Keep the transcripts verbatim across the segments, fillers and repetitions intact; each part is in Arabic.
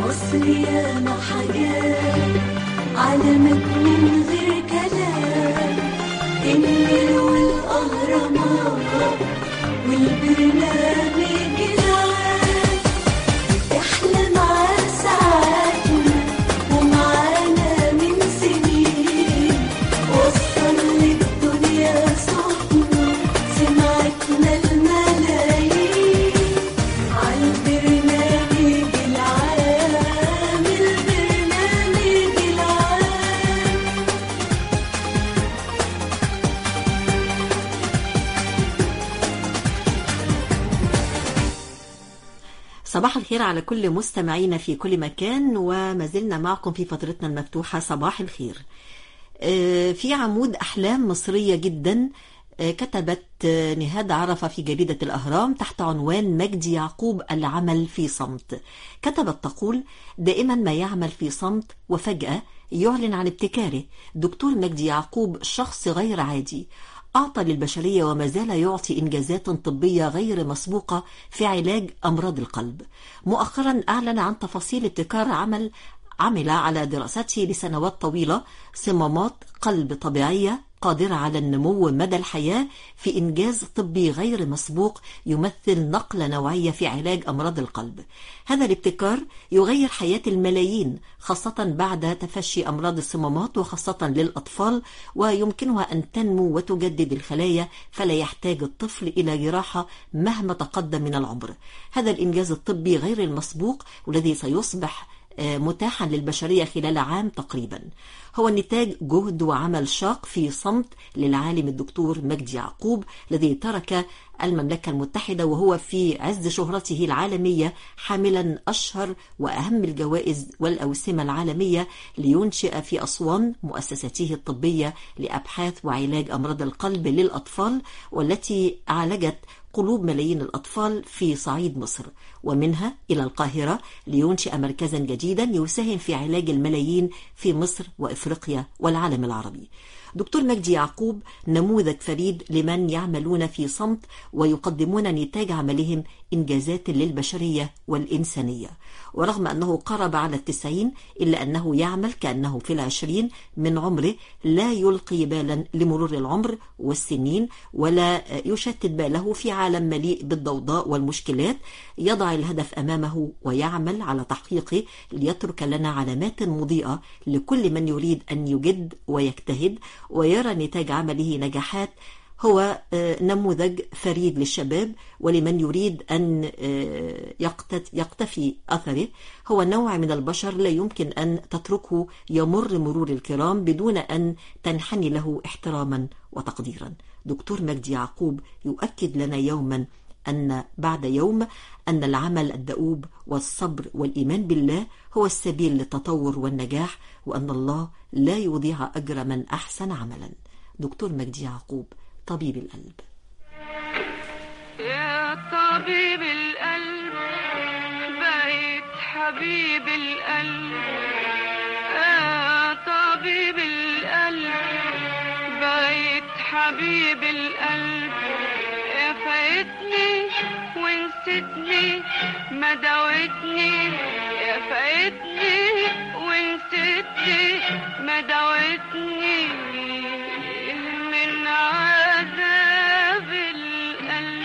مصر ياما حاجات علمت من غير كلام، النيل والأهرامات والبرنامج العام، احنا مع ساعاتنا ومعانا من سنين، وصل للدنيا صوتنا سمعتنا الملايين، عالبرنامج العام البرنامج العام. صباح الخير على كل مستمعينا في كل مكان، وما زلنا معكم في فترتنا المفتوحة صباح الخير. في عمود أحلام مصرية جدا كتبت نهاد عرفة في جريدة الأهرام تحت عنوان مجدي يعقوب العمل في صمت. كتبت تقول: دائما ما يعمل في صمت وفجأة يعلن عن ابتكاره. دكتور مجدي يعقوب شخص غير عادي، أعطى للبشرية وما زال يعطي إنجازات طبية غير مسبوقة في علاج أمراض القلب. مؤخرا أعلن عن تفاصيل ابتكار عمل عمل على دراسته لسنوات طويلة، صمامات قلب طبيعية قادرة على النمو مدى الحياة في إنجاز طبي غير مسبوق يمثل نقلة نوعية في علاج أمراض القلب. هذا الابتكار يغير حياة الملايين، خاصة بعد تفشي أمراض الصمامات وخاصة للأطفال، ويمكنها أن تنمو وتجدد الخلايا فلا يحتاج الطفل إلى جراحة مهما تقدم من العمر. هذا الإنجاز الطبي غير المسبوق والذي سيصبح متاحا للبشرية خلال عام تقريبا هو نتاج جهد وعمل شاق في صمت للعالم الدكتور مجدي يعقوب، الذي ترك المملكة المتحدة وهو في عز شهرته العالمية حاملا أشهر وأهم الجوائز والأوسمة العالمية لينشئ في أسوان مؤسسته الطبية لأبحاث وعلاج أمراض القلب للأطفال، والتي عالجت قلوب ملايين الأطفال في صعيد مصر، ومنها إلى القاهرة لينشئ مركزا جديدا يساهم في علاج الملايين في مصر وإفريقيا والعالم العربي. دكتور مجدي يعقوب نموذج فريد لمن يعملون في صمت ويقدمون نتاج عملهم إنجازات للبشرية والإنسانية. ورغم أنه قرب على التسعين إلا أنه يعمل كأنه في العشرين من عمره، لا يلقي بالا لمرور العمر والسنين ولا يشتت باله في عالم مليء بالضوضاء والمشكلات. يضع الهدف أمامه ويعمل على تحقيقه ليترك لنا علامات مضيئة لكل من يريد أن يجد ويجتهد ويرى نتاج عمله نجاحات. هو نموذج فريد للشباب ولمن يريد أن يقتفي أثره. هو نوع من البشر لا يمكن أن تتركه يمر مرور الكرام بدون أن تنحني له احتراما وتقديرا. دكتور مجدي يعقوب يؤكد لنا يوما أن بعد يوم أن العمل الدؤوب والصبر والإيمان بالله هو السبيل للتطور والنجاح، وأن الله لا يضيع أجر من أحسن عملا. دكتور مجدي يعقوب طبيب القلب. يا طبيب القلب بقيت حبيب القلب، يا طبيب القلب بقيت حبيب القلب، يا فايتني ونسيتني ما داوتني، يا فايتني ونسيتني ما داوتني من عذاب القلب.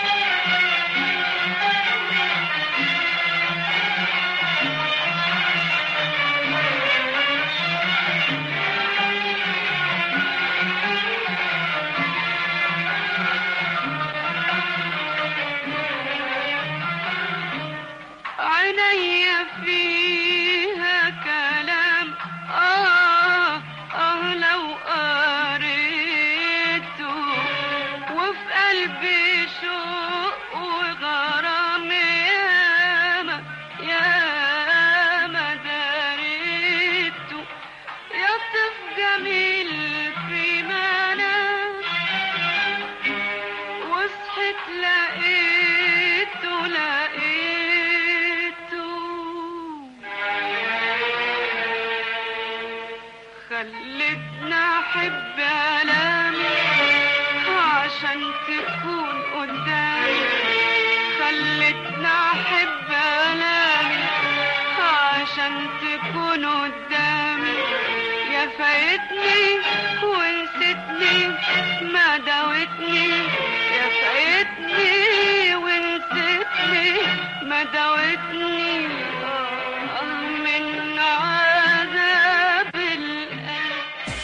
عيني فيها كلام آه آه لو قريته، وفي قلبي شوق وغرام ياما ياما داريته، يطف جميل في منام وصحت لقيته لقيته عشان تكون قدامي. يا فايتني ونسيتني ما داوتني، يا فايتني ونسيتني ما داوتني. آه من عذاب القلب.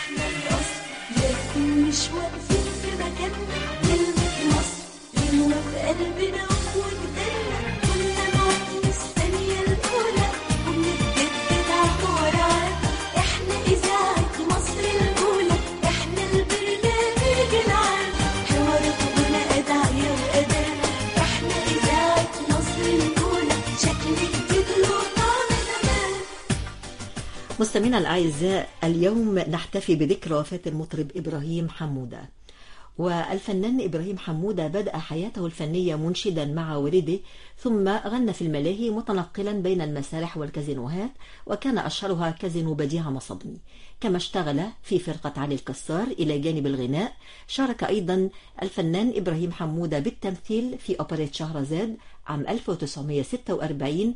لكن مش واقفين في مكاننا، كلمة مصر غنوة في قلبنا وجدالنا. كنا نقعد مستنية الأولى وبنتجدد عطور عام. احنا إذاعة مصر الأولى، احنا البرنامج العام. حوارات وغنى أدعية وأداء، احنا إذاعة مصر الأولى. شكل جديد له طعم زمان. مستمعينا الأعزاء، اليوم نحتفي بذكرى وفاة المطرب إبراهيم حمودة. والفنان إبراهيم حمودة بدأ حياته الفنية منشدا مع والده، ثم غنى في الملاهي متنقلا بين المسارح والكازينوهات، وكان أشهرها كازينو بديعة مصبني. كما اشتغل في فرقة علي الكسار إلى جانب الغناء. شارك أيضا الفنان إبراهيم حمودة بالتمثيل في أوبريت شهرزاد عام ألف وتسعمائة وستة وأربعين.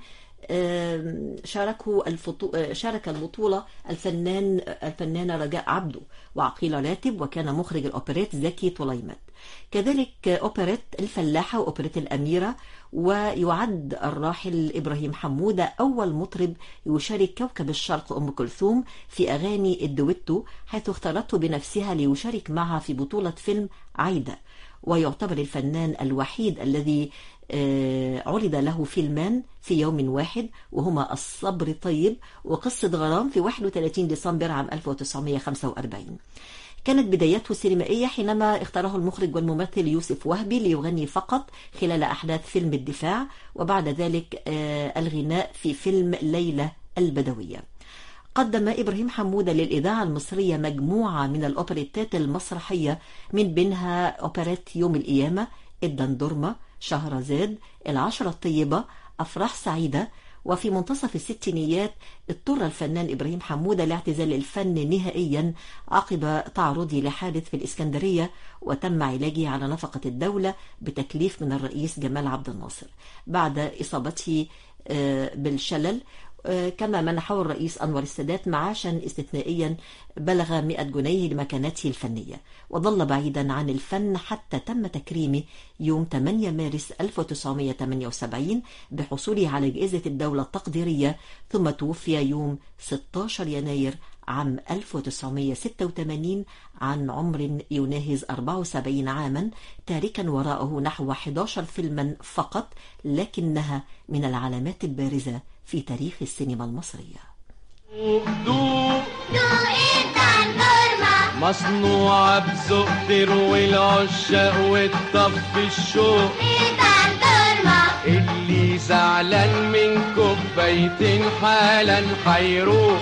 شاركه الفطو... شارك البطولة الفنان الفنانة رجاء عبده وعقيلة راتب، وكان مخرج الأوبريت زكي طليمت. كذلك أوبريت الفلاحة وأوبريت الأميرة. ويعد الراحل إبراهيم حمودة أول مطرب يشارك كوكب الشرق أم كلثوم في أغاني الدويتو، حيث اختارته بنفسها ليشارك معها في بطولة فيلم عايدة. ويعتبر الفنان الوحيد الذي عرض له فيلمان في يوم واحد، وهما الصبر طيب وقصة غرام في واحد وثلاثين ديسمبر عام ألف وتسعمائة وخمسة وأربعين. كانت بدايته سينمائية حينما اختاره المخرج والممثل يوسف وهبي ليغني فقط خلال أحداث فيلم الدفاع، وبعد ذلك الغناء في فيلم ليلى البدوية. قدم إبراهيم حمودة للإذاعة المصرية مجموعة من الأوبريتات المسرحية، من بينها أوبريت يوم القيامة، الدندورمة، شهرزاد، العشرة الطيبة، أفراح سعيدة. وفي منتصف الستينيات اضطر الفنان إبراهيم حمودة لاعتزال الفن نهائيا عقب تعرضه لحادث في الإسكندرية، وتم علاجه على نفقة الدولة بتكليف من الرئيس جمال عبد الناصر بعد إصابته بالشلل. كما منحه الرئيس أنور السادات معاشا استثنائيا بلغ مئة جنيه لمكانته الفنية، وظل بعيدا عن الفن حتى تم تكريمه يوم ثمانية مارس ألف وتسعمائة وثمانية وسبعين بحصوله على جائزة الدولة التقديرية، ثم توفي يوم ستة عشر يناير عام ألف وتسعمائة وستة وثمانين عن عمر يناهز أربعة وسبعين عاما، تاركا وراءه نحو أحد عشر فيلما فقط، لكنها من العلامات البارزة في تاريخ السينما المصرية. دوق مصنوعة بذوق تروي العشاق وتطفي الشوق. اللي زعلان من كوبايتين حالا حيروق،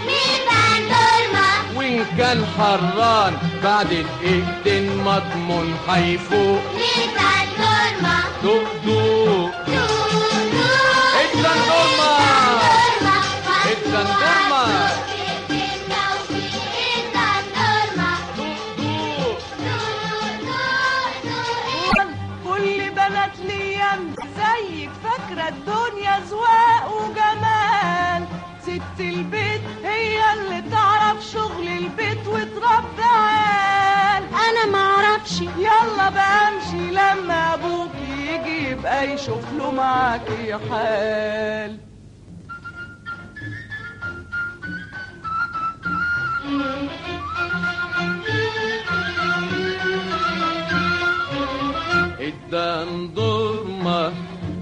وإن كان حران بعد دقيقتين مضمون حيفوق. دوق دوق الدندورما الدندورما كل بنات ليام زيك فاكرة الدنيا زواق وجمال. ست البيت هي اللي تعرف شغل البيت وتربي عيال. انا معرفش، يلا بقى امشي لما ابوك يجي يبقى يشوف له معاكي حال. الدندورما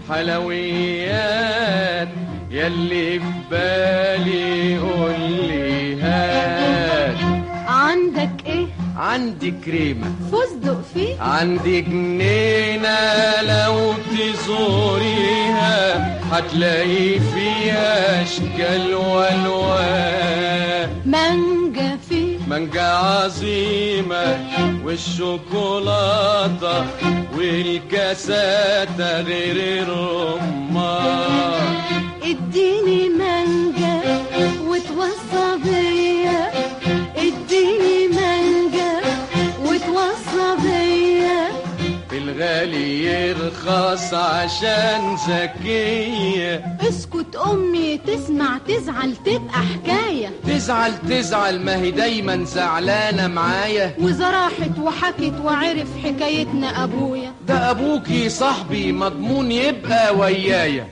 حلويات يلي في بالي قولي هات. عندك ايه؟ عندي كريمة فستق فيه؟ عندي جنينة لو تزوريها هتلاقي فيها اشكال والوان. مانجا فيه؟ مانجا عظيمة والشوكولاتة والكاساتة غير الرمان. اديني مانجا وتوصى بيا، اديني مانجا وتوصى بيا. في الغالي يرخص عشان ذكية. اسكت أمي تسمع تزعل تبقى حكاية. تزعل تزعل ما هي دايما زعلانة معايا. وزراحت وحكت وعرف حكايتنا أبويا. ده أبوكي صاحبي مضمون يبقى ويايا.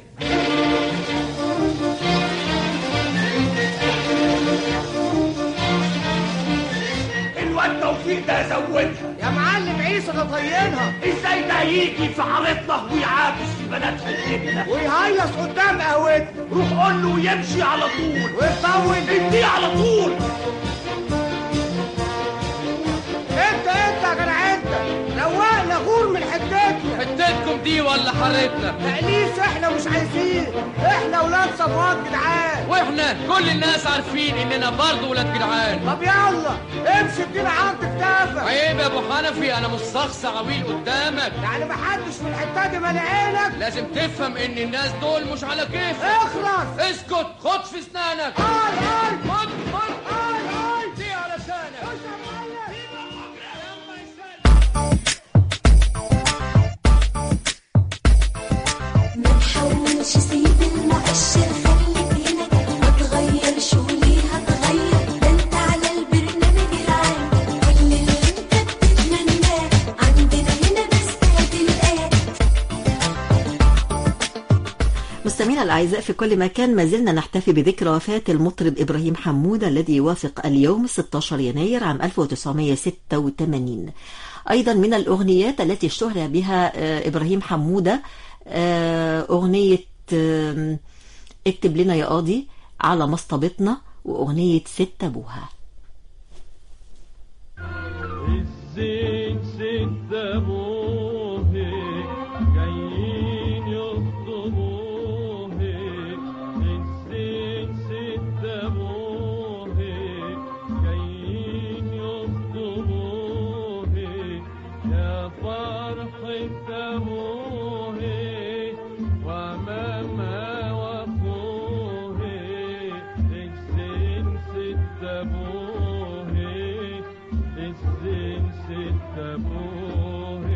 الواد توفيق ده زودها يا معلم عيسى ده طينها. ازاي ده يجي في حارتنا ويعاكس في بنات حتتنا ويهيص قدام قهوتنا. روح قول له يمشي على طول ويطول اديه على طول. انت انت يا جدع انت روقنا غور من حتتنا. حتتكم دي ولا حارتنا؟ تأليف احنا مش عايزين. احنا ولاد صفوات جدعان. واحنا كل الناس عارفين اننا برضه ولاد جدعان. طب يلا امشي ادينا عند كتافك. عيب يا ابو حنفي، انا مش شخص عويل قدامك. يعني محدش في الحته دي مالي عينك. لازم تفهم ان الناس دول مش على كيفك. اخلص. اسكت، خد في اسنانك. هاي هاي خد خد هاي هاي. دي على لسانك. ما تحاولش سيب المؤشر خليك هنا ما تغيرش وليه هتغير ده انت على البرنامج العام كل اللي انت بتتمناه عندنا هنا بس هتلقاه. مستمعينا الأعزاء في كل مكان، ما زلنا نحتفي بذكرى وفاة المطرب إبراهيم حمودة الذي يوافق اليوم ستة عشر يناير عام ألف وتسعمائة وستة وثمانين. أيضا من الأغنيات التي اشتهر بها إبراهيم حمودة أغنية اكتب لنا يا قاضي، على مصطبتنا، وأغنية ست أبوها. الزين ست أبوه جايين يخطبوه. الزين ست أبوه جايين يخطبوه. يا فرحة أبوه وماما وأخوه. الزين ست أبوه الزين ست أبوه.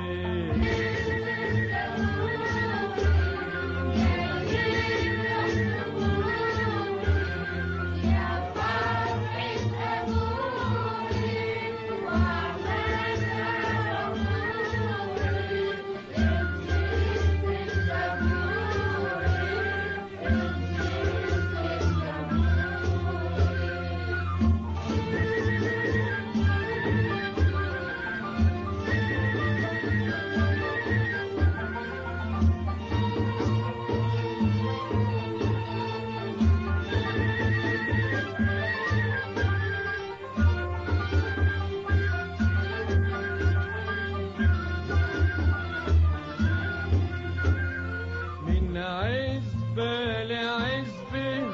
من عزبة لعزبة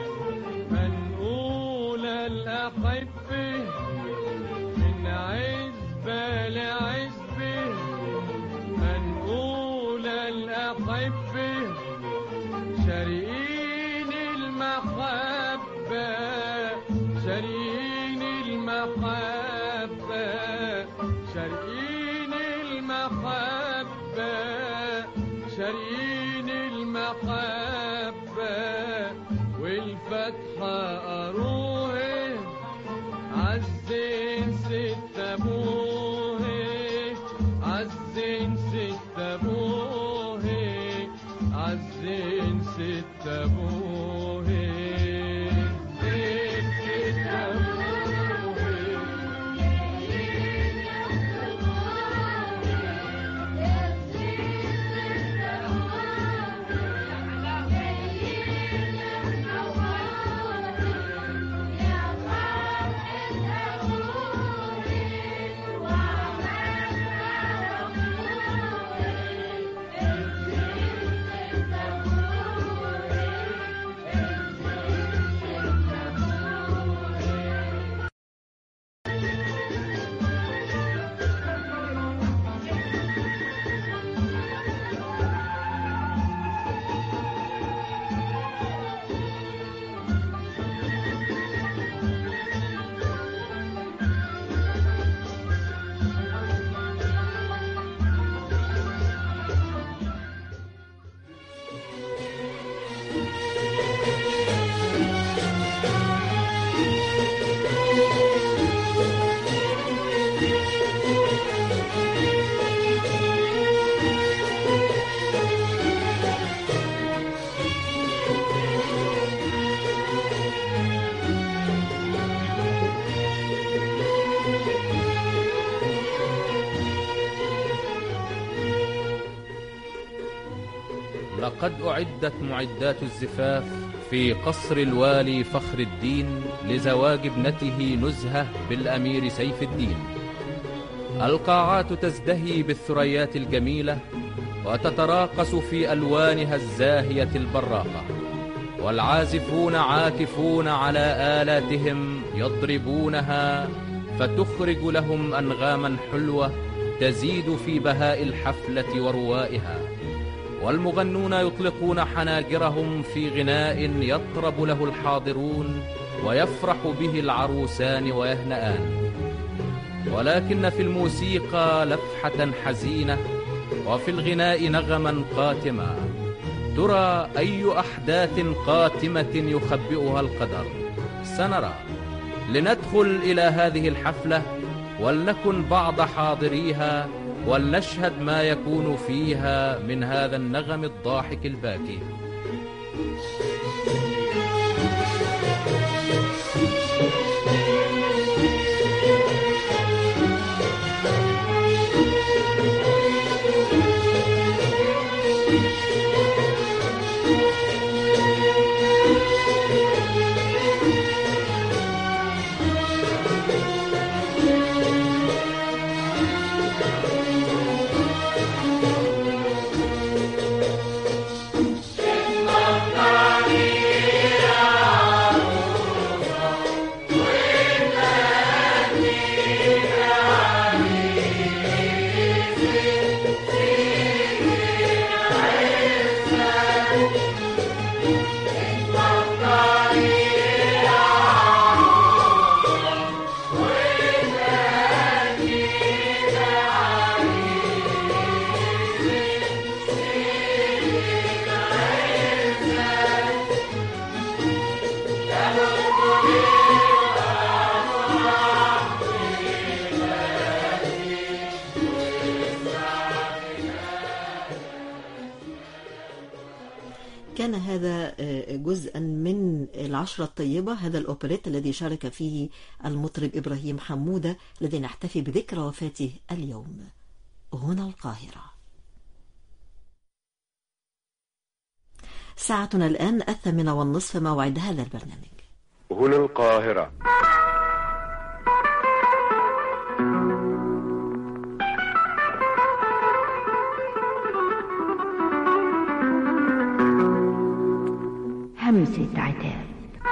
منقول الأحبة. من عزبة لعزبة منقول الأحبة. شارين المحبة شارين المحبة شارين المحبة شارين المحبة. والفتحة أروه عزين ست أبوه عزين ست أبوه عزين ست أبوه زين ست أبوه. وقد أعدت معدات الزفاف في قصر الوالي فخر الدين لزواج ابنته نزهة بالأمير سيف الدين. القاعات تزدهي بالثريات الجميلة وتتراقص في ألوانها الزاهية البراقة، والعازفون عاكفون على آلاتهم يضربونها فتخرج لهم أنغاما حلوة تزيد في بهاء الحفلة وروائها، والمغنون يطلقون حناجرهم في غناء يطرب له الحاضرون ويفرح به العروسان ويهنآن. ولكن في الموسيقى لفحة حزينة وفي الغناء نغما قاتما. ترى أي أحداث قاتمة يخبئها القدر؟ سنرى. لندخل إلى هذه الحفلة ولنكن بعض حاضريها ولنشهد ما يكون فيها من هذا النغم الضاحك الباكي. كان هذا جزءا من العشرة الطيبة، هذا الأوبريت الذي شارك فيه المطرب إبراهيم حمودة الذي نحتفي بذكرى وفاته اليوم. هنا القاهرة. ساعتنا الآن الثامنة والنصف، موعد هذا البرنامج. هنا القاهرة. همسة عتاب.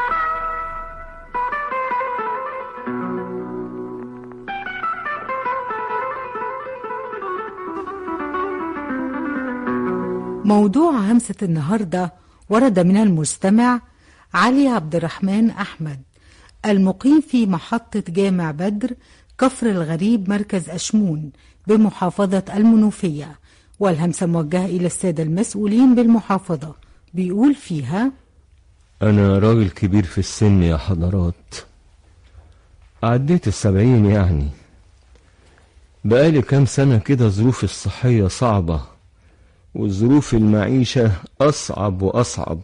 موضوع همسة النهاردة ورد من المستمع علي عبد الرحمن أحمد المقيم في محطة جامع بدر كفر الغريب مركز أشمون بمحافظة المنوفية، والهمسة موجهة إلى السادة المسؤولين بالمحافظة. بيقول فيها: أنا راجل كبير في السن يا حضرات، عديت السبعين يعني. بقالي كام سنة كده ظروف الصحية صعبة وظروف المعيشة أصعب وأصعب.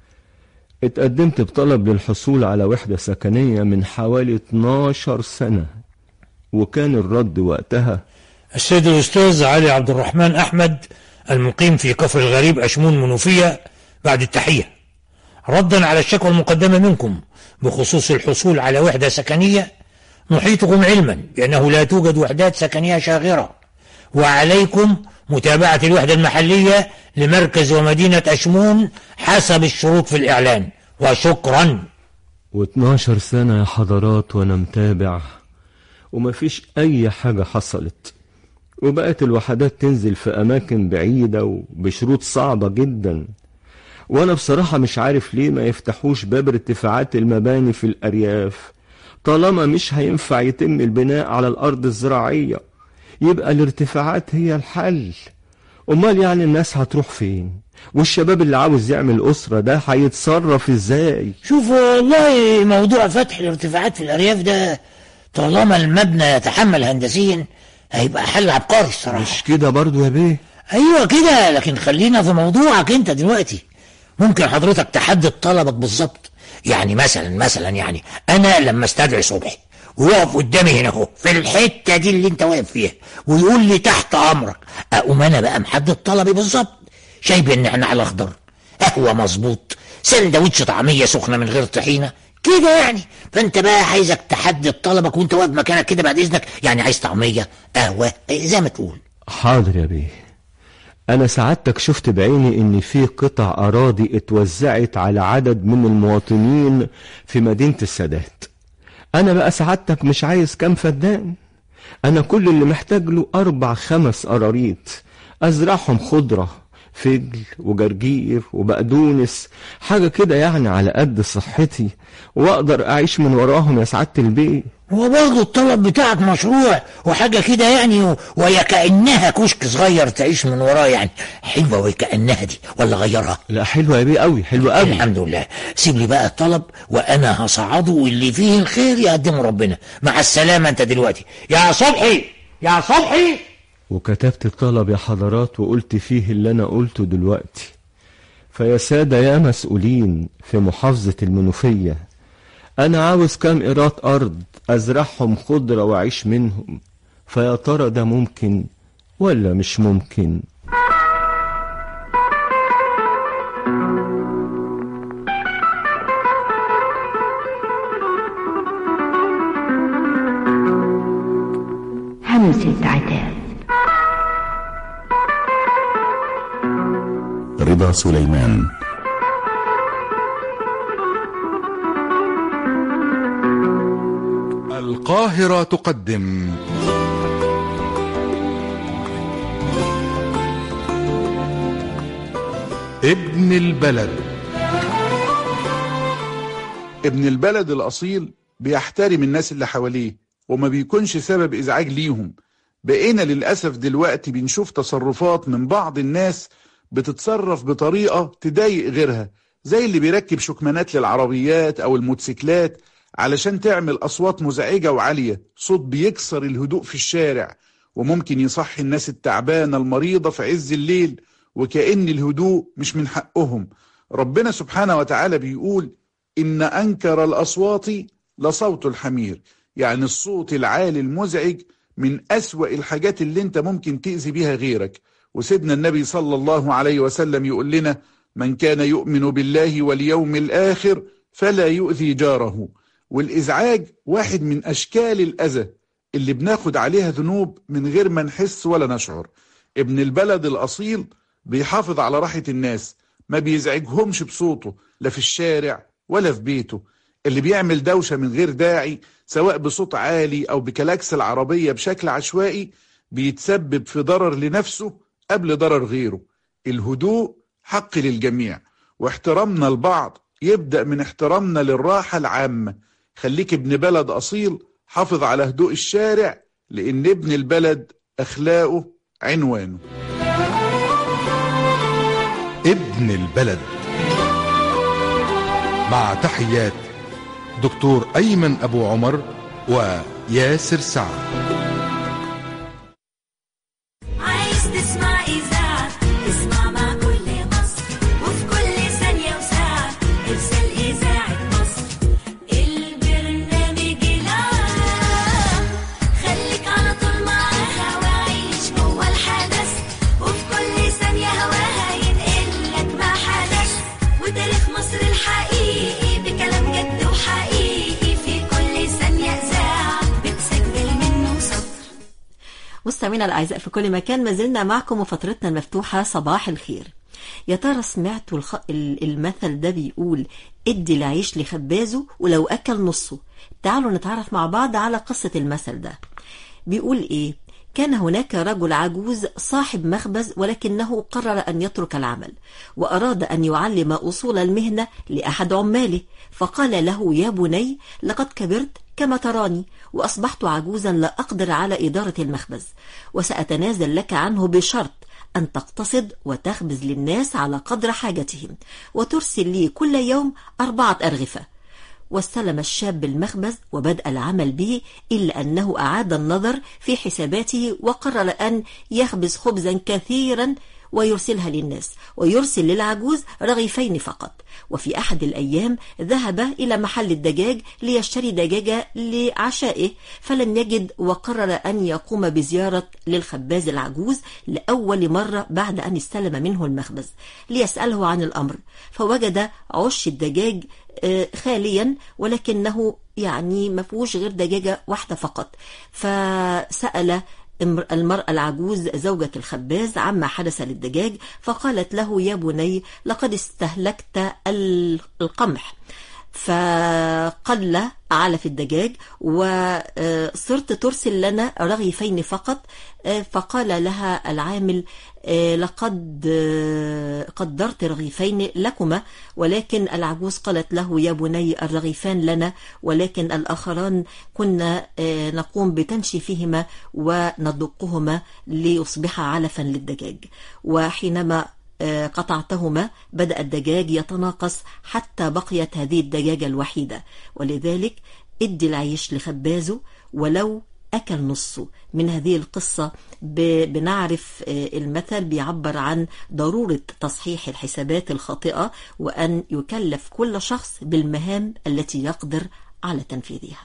اتقدمت بطلب للحصول على وحدة سكنية من حوالي اتناشر سنة، وكان الرد وقتها: السيد الأستاذ علي عبد الرحمن أحمد المقيم في كفر الغريب أشمون منوفية، بعد التحية، ردا على الشكوى المقدمة منكم بخصوص الحصول على وحدة سكنية، نحيطكم علما بأنه لا توجد وحدات سكنية شاغرة، وعليكم متابعة الوحدة المحلية لمركز ومدينة أشمون حسب الشروط في الإعلان، وشكرا. واتناشر سنة يا حضرات وانا متابع ومفيش اي حاجة حصلت، وبقت الوحدات تنزل في اماكن بعيدة وبشروط صعبة جدا. وانا بصراحة مش عارف ليه ما يفتحوش باب ارتفاعات المباني في الارياف، طالما مش هينفع يتم البناء على الارض الزراعية، يبقى الارتفاعات هي الحل. امال يعني الناس هتروح فين؟ والشباب اللي عاوز يعمل اسرة ده هيتصرف ازاي؟ شوف والله موضوع فتح الارتفاعات في الارياف ده طالما المبنى يتحمل هندسيا هيبقى حل عبقري الصراحة. مش كده برضو يا بيه؟ ايوه كده، لكن خلينا في موضوعك انت دلوقتي. ممكن حضرتك تحدد طلبك بالظبط؟ يعني مثلا مثلا يعني انا لما استدعي صبحي ويقف قدامي هنا اهو في الحته دي اللي انت واقف فيها ويقول لي تحت امرك، اقوم انا بقى محدد طلبي بالظبط. شاي بالنعناع الاخضر، قهوه مظبوط، سندوتش طعميه سخنه من غير طحينه كده يعني. فانت بقى عايزك تحدد طلبك وانت واقف مكانك كده بعد اذنك، يعني عايز طعميه، قهوه، زي ما تقول. حاضر يا بيه. انا سعادتك شفت بعيني ان في قطع اراضي اتوزعت على عدد من المواطنين في مدينة السادات. انا بقى سعادتك مش عايز كام فدان، انا كل اللي محتاج له اربع خمس قراريط ازرعهم خضرة، فجل وجرجير وبقدونس، حاجة كده يعني على قد صحتي واقدر اعيش من وراهم يا سعادة البيه. هو برضه الطلب بتاعك مشروع وحاجة كده يعني، ويا كأنها كشك صغير تعيش من وراه يعني. حلوة وكأنها دي ولا غيرها؟ لا حلوة يا بيه قوي، حلوة قوي. الحمد لله. سيب لي بقى الطلب وانا هصعده، واللي فيه الخير يقدمه ربنا. مع السلامة انت دلوقتي يا صبحي، يا صبحي. وكتبت الطلب يا حضرات وقلت فيه اللي انا قلته دلوقتي. فيا سادة يا مسؤولين في محافظة المنوفية، انا عاوز كام قيراط ارض ازرعهم خضرة واعيش منهم، فيا ترى ده ممكن ولا مش ممكن؟ همسة عتاب. رضا سليمان. القاهرة تقدم ابن البلد. ابن البلد الأصيل بيحترم الناس اللي حواليه وما بيكونش سبب إزعاج ليهم. بقينا للأسف دلوقتي بنشوف تصرفات من بعض الناس بتتصرف بطريقة تضايق غيرها، زي اللي بيركب شكمانات للعربيات أو الموتوسيكلات علشان تعمل أصوات مزعجة وعالية، صوت بيكسر الهدوء في الشارع وممكن يصحي الناس التعبانة المريضة في عز الليل، وكأن الهدوء مش من حقهم. ربنا سبحانه وتعالى بيقول إن أنكر الأصوات لصوت الحمير، يعني الصوت العالي المزعج من أسوأ الحاجات اللي انت ممكن تأذي بيها غيرك. وسيدنا النبي صلى الله عليه وسلم يقول لنا من كان يؤمن بالله واليوم الآخر فلا يؤذي جاره. والإزعاج واحد من أشكال الأذى اللي بناخد عليها ذنوب من غير ما نحس ولا نشعر. ابن البلد الأصيل بيحافظ على راحة الناس، ما بيزعجهمش بصوته لا في الشارع ولا في بيته. اللي بيعمل دوشة من غير داعي سواء بصوت عالي أو بكلاكس العربية بشكل عشوائي بيتسبب في ضرر لنفسه قبل ضرر غيره. الهدوء حق للجميع، واحترامنا البعض يبدأ من احترامنا للراحة العامة. خليك ابن بلد أصيل، حافظ على هدوء الشارع، لأن ابن البلد أخلاقه عنوانه. ابن البلد، مع تحيات دكتور أيمن أبو عمر وياسر سعد. عايز تسمع إذاعة؟ اسمع مع كل مصر، وفي كل ثانية وساعة ارسل إذاعة مصر. البرنامج العام خليك على طول معاها وعيش جوه الحدث، وفي كل ثانية هواها ينقلك ما حدث. وتاريخ مصر الحقيقي بكلام جد وحقيقي، في كل ثانية إذاعة بتسجل منه سطر. مستمعينا الأعزاء في كل مكان، ما زلنا معكم وفترتنا المفتوحة صباح الخير. يا ترى سمعتوا الخ... المثل ده بيقول ادي العيش لخبازه ولو أكل نصه؟ تعالوا نتعرف مع بعض على قصة المثل ده. بيقول إيه؟ كان هناك رجل عجوز صاحب مخبز، ولكنه قرر أن يترك العمل وأراد أن يعلم أصول المهنة لأحد عماله، فقال له يا بني لقد كبرت كما تراني وأصبحت عجوزا لا أقدر على إدارة المخبز، وسأتنازل لك عنه بشرط أن تقتصد وتخبز للناس على قدر حاجتهم وترسل لي كل يوم أربعة أرغفة. واستلم الشاب المخبز وبدأ العمل به، إلا أنه أعاد النظر في حساباته وقرر أن يخبز خبزا كثيرا ويرسلها للناس، ويرسل للعجوز رغيفين فقط. وفي أحد الأيام ذهب إلى محل الدجاج ليشتري دجاجة لعشائه، فلم يجد وقرر أن يقوم بزيارة للخباز العجوز لأول مرة بعد أن استلم منه المخبز ليسأله عن الأمر، فوجد عش الدجاج خاليا ولكنه يعني ما فيهوش غير دجاجة واحدة فقط. فسأل المرأة العجوز زوجة الخباز عما حدث للدجاج، فقالت له: يا بني، لقد استهلكت القمح، فقل علف الدجاج وصرت ترسل لنا رغيفين فقط. فقال لها العامل: لقد قدرت رغيفين لكما. ولكن العجوز قالت له: يا بني، الرغيفان لنا ولكن الآخران كنا نقوم بتنشيفهما وندقهما ليصبح علفا للدجاج، وحينما قطعتهما بدأ الدجاج يتناقص حتى بقيت هذه الدجاجة الوحيدة، ولذلك ادي العيش لخبازه ولو أكل نصه. من هذه القصة بنعرف المثل بيعبر عن ضرورة تصحيح الحسابات الخاطئة، وأن يكلف كل شخص بالمهام التي يقدر على تنفيذها.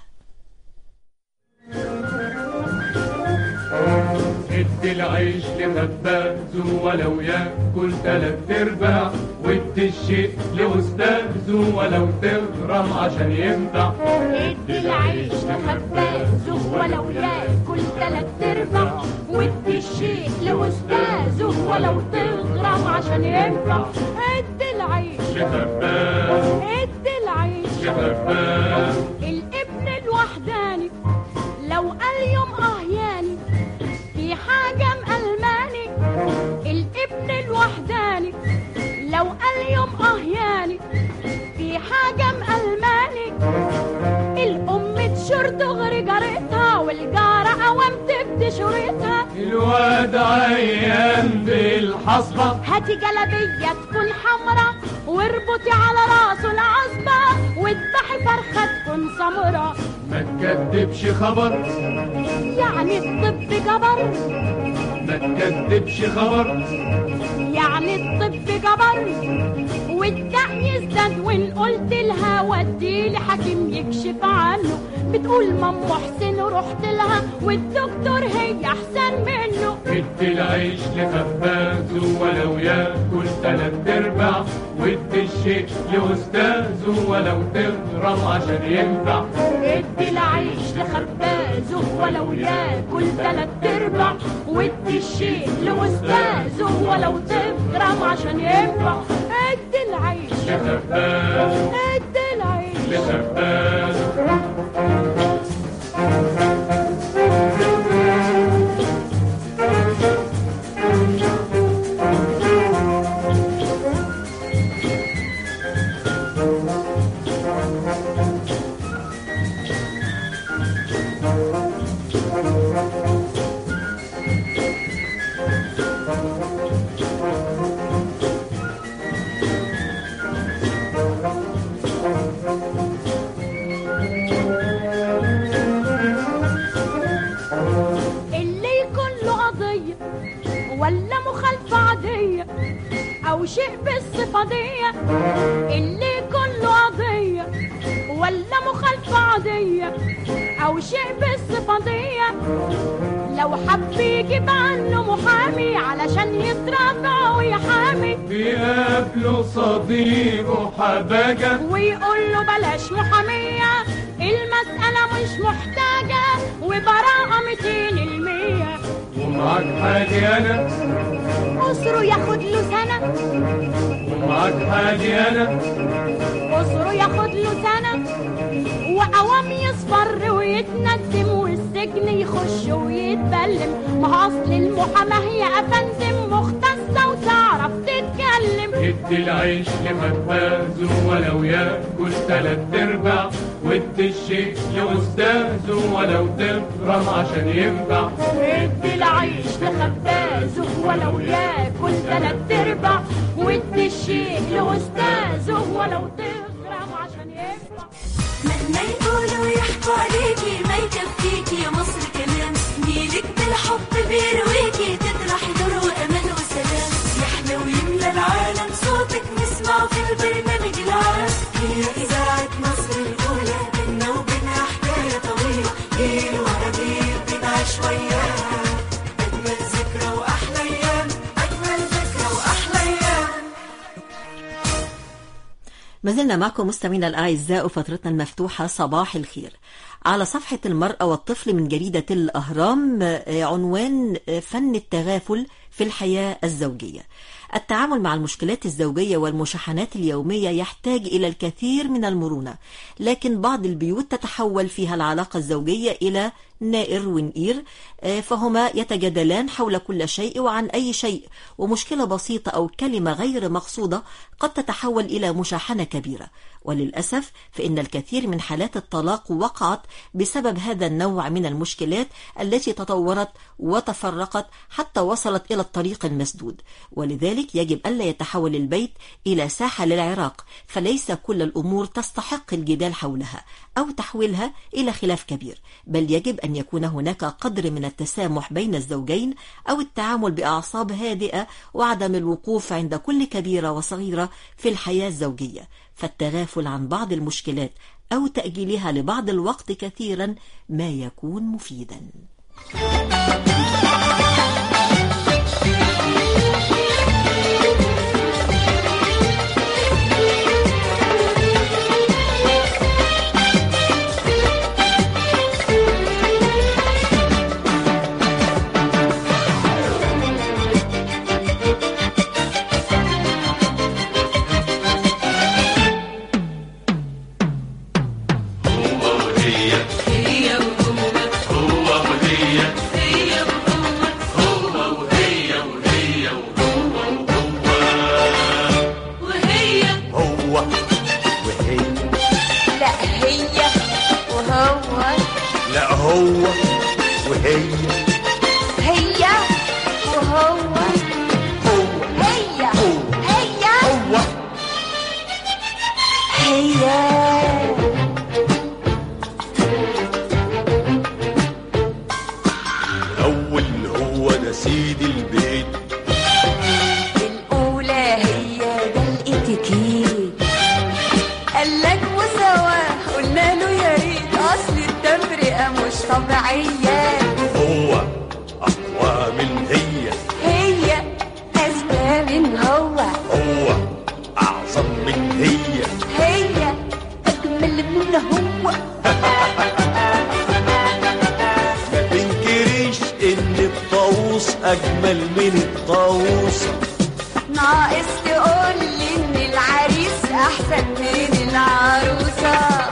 ادي العيش لخبازه ولو ياكل تلات ارباع، وادي الشيء لاستاذه ولو تغرم عشان ينفع. ادي العيش لخبازه ولو ياكل تلات ارباع، وادي الشيء لاستاذه ولو تغرم عشان ينفع. ادي العيش لخبازه، ادي العيش لخبازه. الابن الوحداني لو قال يوم اهياني في حاجة مقلماني، الابن الوحداني لو قال يوم اهياني في حاجة مقلماني، الام تشور دغري جارتها والجارة قوام تبدي شورتها. الواد عيان بالحصبة، هاتي جلبية تكون حمرا واربطي على راسه العصبة، واذبحي فرخة تكون سمرا. ما تكدبش خبر، يعني الطب جبر. ما تكدبش خبر، يعني الطب جبر. والدق يزداد وان قلت لها وديلي حكيم يكشف عنه، بتقول مام حسين رحت لها والدكتور هي احسن منه. ادي العيش لخبازه ولو ياكل تلات ارباع، وادي الشيء لاستاذه ولو تغرم عشان ينفع. ادي العيش لخبازه ولو ياكل تلات ارباع، وادي الشيء لاستاذه ولو تغرم عشان ينفع. ادي العيش لخبازه، ادي العيش لخبازه. ولا مخالفة عادية أو شيء بالصفة دي، اللي كله قضية ولا مخالفة عادية أو شيء بالصفة دي، لو حب يجيب عنه محامي علشان يترافع ويحامي، بيقابله صديقه حباجة ويقول له بلاش محامية، المسألة مش محتاجة وبراءة ميتين المية. ومعاك حاجة أنا أسره ياخد له سنة، ومعاك حاجة أنا أسره ياخد له سنة، وقوام يصفر ويتندم والسجن يخش ويتبلم. ما أصل المحاماة يا أفندم مختصة وتعرف تتكلم. ادي العيش لخبازه ولو ياكل تلات ارباع، وادي الشيء لاستاذه ولو تغرم عشان ينفع. ادي العيش لخبازه ولو ياكل تلات ارباع، وادي الشيء لاستاذه ولو تغرم عشان ينفع. مهما يقولوا يحكوا عليكي ما يكفيكي يا مصر كلام، نيلك بالحب بيرويكي تطرحي نور وامان وسلام. هي إذاعة مصر الأولى، بينا وبينها حكاية طويلة، جيل ورا جيل بنعيش وياها أجمل ذكرى وأحلى أيام، أجمل ذكرى وأحلى أيام. ما زلنا معكم مستمعينا الأعزاء وفترتنا المفتوحة صباح الخير. على صفحة المرأة والطفل من جريدة الأهرام عنوان فن التغافل في الحياة الزوجية. التعامل مع المشكلات الزوجية والمشاحنات اليومية يحتاج إلى الكثير من المرونة، لكن بعض البيوت تتحول فيها العلاقة الزوجية إلى نائر ونقير، فهما يتجادلان حول كل شيء وعن أي شيء، ومشكلة بسيطة أو كلمة غير مقصودة قد تتحول إلى مشاحنة كبيرة. وللأسف فإن الكثير من حالات الطلاق وقعت بسبب هذا النوع من المشكلات التي تطورت وتفرقت حتى وصلت إلى الطريق المسدود. ولذلك يجب ألا يتحول البيت إلى ساحة للعراق، فليس كل الأمور تستحق الجدال حولها أو تحويلها إلى خلاف كبير، بل يجب أن يكون هناك قدر من التسامح بين الزوجين أو التعامل بأعصاب هادئة وعدم الوقوف عند كل كبيرة وصغيرة في الحياة الزوجية. فالتغافل عن بعض المشكلات أو تأجيلها لبعض الوقت كثيرا ما يكون مفيدا. أجمل من الطاووسة، ناقص تقول لي إن العريس أحسن من العروسة.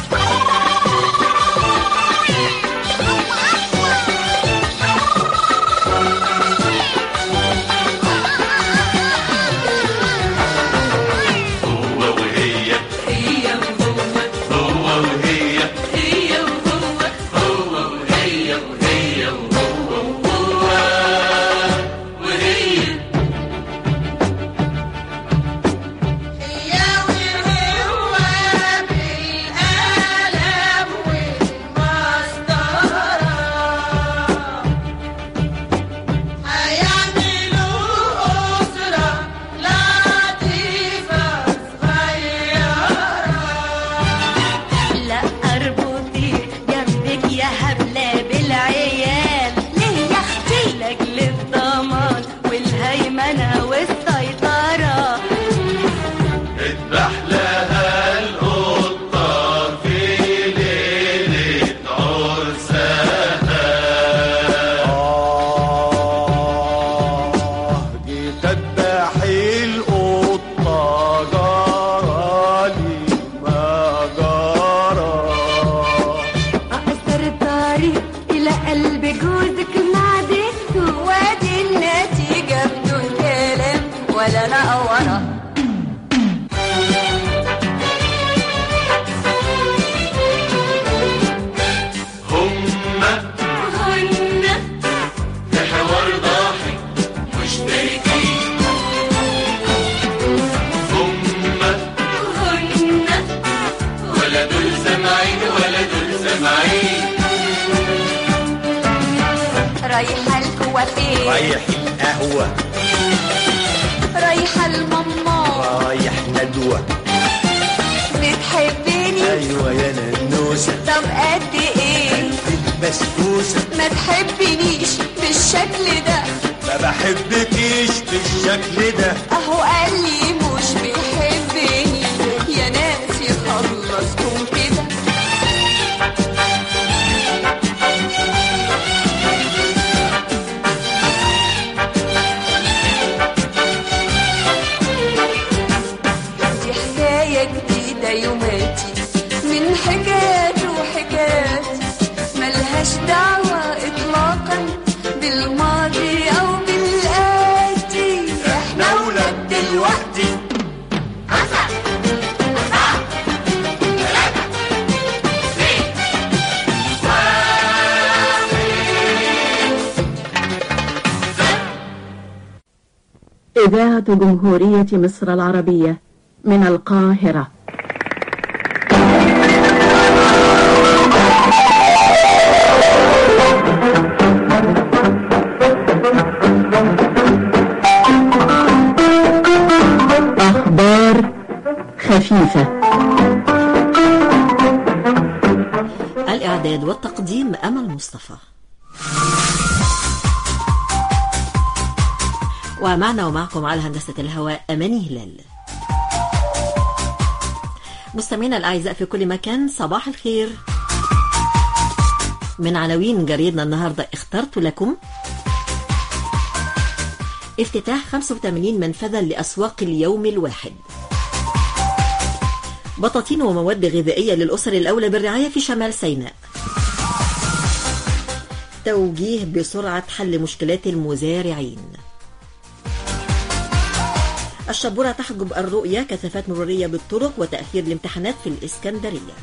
رايحة الكوافير، رايح القهوة، رايحة الماما، رايح ندوة، في بسبوسة. طب قد ايه بسبوسة؟ ما تحبنيش بالشكل ده، ما بحبكيش بالشكل ده. اهو قال لي مش بيحبني، يا ناس يخلصكم كده. دي حكاية جديدة يوماتي من حكايات وحكايات، ملهاش دعوة اطلاقا بالماضي او بالآتي. احنا ولاد دلوقتي. إذاعة جمهورية مصر العربية من القاهرة. أخبار خفيفة. الإعداد والتقديم أمل مصطفى، ومعنا ومعكم على هندسة الهواء أماني هلال. مستمعينا الأعزاء في كل مكان، صباح الخير. من عناوين جريدنا النهاردة اخترت لكم: افتتاح خمسة وثمانين منفذا لأسواق اليوم الواحد، بطاطين ومواد غذائية للأسر الأولى بالرعاية في شمال سيناء، توجيه بسرعة حل مشكلات المزارعين، الشبورة تحجب الرؤية، كثافات مرورية بالطرق وتأخير الامتحانات في الإسكندرية،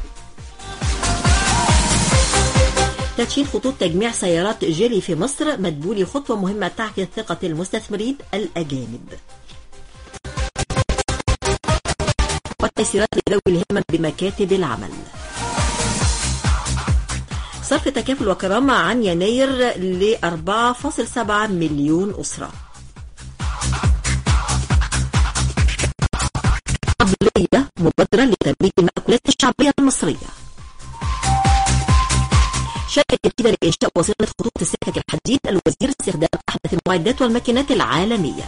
تدشين خطوط تجميع سيارات جيلي في مصر، مدبولي خطوة مهمة تعكس ثقة المستثمرين الأجانب، والتيسيرات لذوي الهمم بمكاتب العمل، صرف تكافل وكرامة عن يناير ل أربعة فاصلة سبعة مليون أسرة، قبلية مبادرة لتنمية المأكولات الشعبية المصرية، شركة جديدة لإنشاء وصيانة خطوط السكك الحديد، الوزير استخدام أحدث المعدات والماكينات العالمية،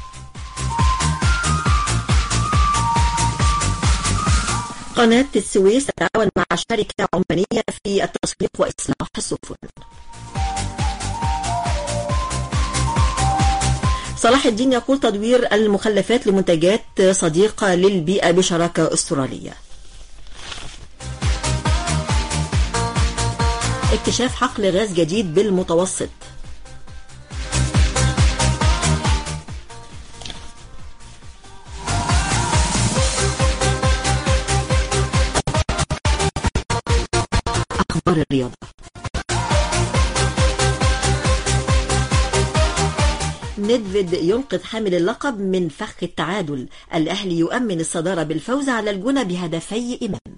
قناة السويس تتعاون مع شركة عمانية في التسويق وإصلاح السفن، صلاح الدين يقول تدوير المخلفات لمنتجات صديقة للبيئة بشراكة أسترالية، اكتشاف حقل غاز جديد بالمتوسط، أخبار الرياضة. ندفيد ينقذ حامل اللقب من فخ التعادل، الأهلي يؤمن الصدارة بالفوز على الجونة بهدفي إمام،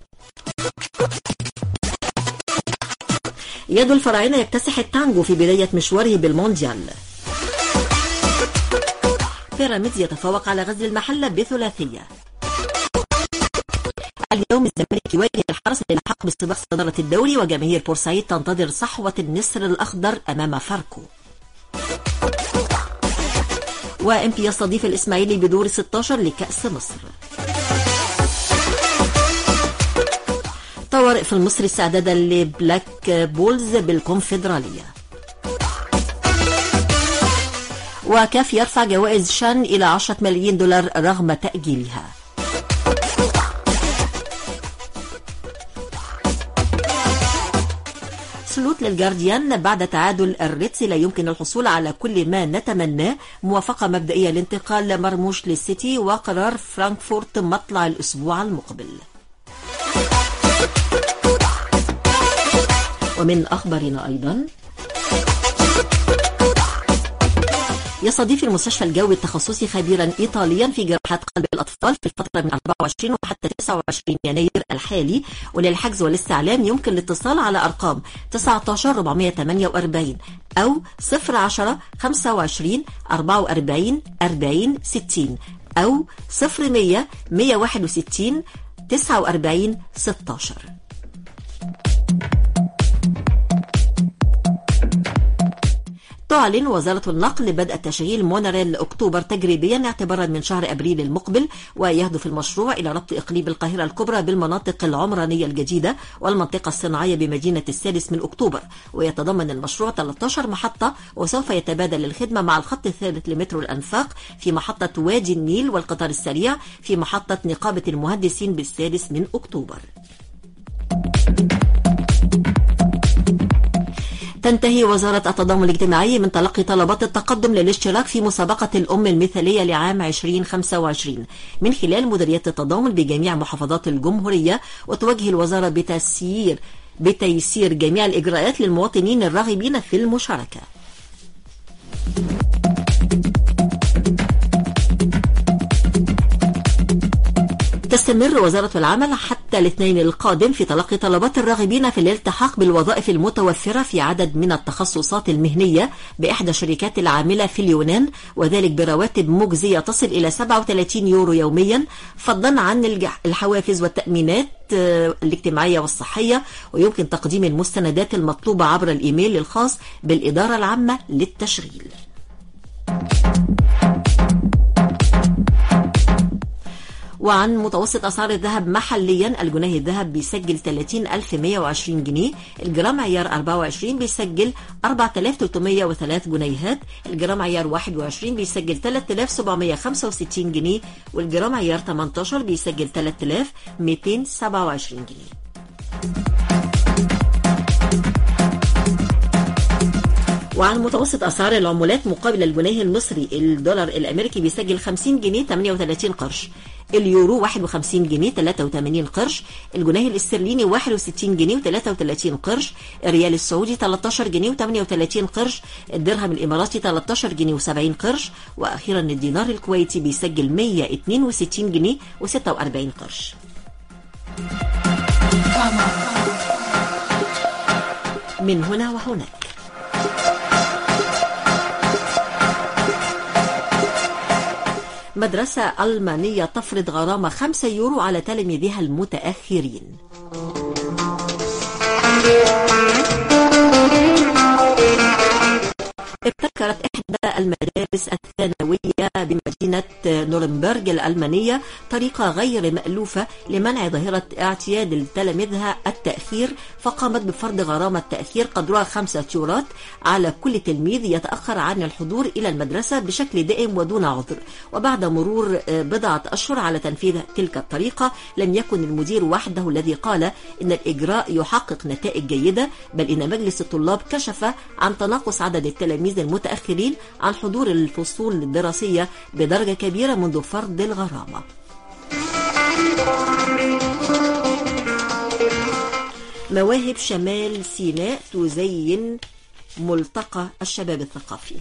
يد الفراعنة يكتسح التانجو في بداية مشواره بالمونديال، بيراميدز يتفوق على غزل المحلة بثلاثية، اليوم الزمالك يواجه الحرس للحق باستباق صدارة الدوري، وجماهير بورسعيد تنتظر صحوة النسر الأخضر أمام فاركو، وإمبي يستضيف الإسماعيلي بدور ستة عشر لكأس مصر، طوارئ في المصري استعدادا لبلاك بولز بالكونفدرالية، وكاف يرفع جوائز شان إلى عشرة ملايين دولار رغم تأجيلها. سلوت للجارديان بعد تعادل الريتس لا يمكن الحصول على كل ما نتمناه، موافقة مبدئية لانتقال مرموش للسيتي، وقرار فرانكفورت مطلع الأسبوع المقبل. ومن أخبارنا أيضا يستضيف المستشفى الجوي التخصصي خبيرا إيطاليا في جراحات قلب الأطفال في الفترة من أربعة وعشرين وحتى تسعة وعشرين يناير الحالي، وللحجز والاستعلام يمكن الاتصال على أرقام تسعة عشر أربعمائة وثمانية وأربعين أو صفر عشرة خمسة وعشرين أربعة وأربعين أربعين ستين أو صفر مية مية واحد وستين تسعة وأربعين ستة عشر. تعلن وزارة النقل بدء تشغيل مونوريل أكتوبر تجريبيا اعتبارا من شهر أبريل المقبل، ويهدف المشروع إلى ربط إقليم القاهرة الكبرى بالمناطق العمرانية الجديدة والمنطقة الصناعية بمدينة السادس من أكتوبر. ويتضمن المشروع ثلاث عشرة محطة، وسوف يتبادل الخدمة مع الخط الثالث لمترو الأنفاق في محطة وادي النيل والقطار السريع في محطة نقابة المهندسين بالسادس من أكتوبر. تنتهي وزارة التضامن الاجتماعي من تلقي طلبات التقدم للاشتراك في مسابقة الأم المثالية لعام ألفين وخمسة وعشرين من خلال مديريات التضامن بجميع محافظات الجمهورية، وتوجه الوزارة بتسيير بتيسير جميع الإجراءات للمواطنين الراغبين في المشاركة. تستمر وزارة العمل حتى الاثنين القادم في تلقي طلبات الراغبين في الالتحاق بالوظائف المتوفرة في عدد من التخصصات المهنية بإحدى الشركات العاملة في اليونان، وذلك برواتب مجزية تصل إلى سبعة وثلاثين يورو يوميا، فضلا عن الحوافز والتأمينات الاجتماعية والصحية. ويمكن تقديم المستندات المطلوبة عبر الإيميل الخاص بالإدارة العامة للتشغيل. وعن متوسط أسعار الذهب محليا، الجنيه الذهب بيسجل ثلاثين ألف ومئة وعشرين جنيه، الجرام عيار أربعة وعشرين بيسجل أربعة آلاف وثلاثمئة وثلاثة جنيهات، الجرام عيار واحد وعشرين بيسجل ثلاثة آلاف وسبعمئة وخمسة وستين جنيه، والجرام عيار ثمانية عشر بيسجل ثلاثة آلاف ومئتين وسبعة وعشرين جنيه. وعن متوسط أسعار العملات مقابل الجنيه المصري، الدولار الأمريكي بيسجل خمسين جنيه ثمانية وثلاثين قرش، اليورو واحد وخمسين جنيه ثلاثة وثمانين قرش، الجنيه الاسترليني واحد وستين جنيه وثلاثة وثلاثين قرش، الريال السعودي ثلاثة عشر جنيه وثمانية وثلاثين قرش، الدرهم الإماراتي ثلاثة عشر جنيه وسبعين قرش، وأخيرا الدينار الكويتي بيسجل مئة واثنين وستين جنيه وستة وأربعين قرش. من هنا وهناك. مدرسة ألمانية تفرض غرامة خمسة يورو على تلاميذها المتأخرين. ابتكرت إحدى المدارس الثانوية بمدينة نورنبرغ الألمانية طريقة غير مألوفة لمنع ظاهرة اعتياد تلاميذها التأخير، فقامت بفرض غرامة تأخير قدرها خمسة يورات على كل تلميذ يتأخر عن الحضور إلى المدرسة بشكل دائم ودون عذر. وبعد مرور بضعة أشهر على تنفيذ تلك الطريقة، لم يكن المدير وحده الذي قال إن الإجراء يحقق نتائج جيدة، بل إن مجلس الطلاب كشف عن تناقص عدد التلاميذ المتأخرين عن حضور الفصول الدراسية بدرجة كبيرة منذ فرض الغرامة. مواهب شمال سيناء تزين ملتقى الشباب الثقافي.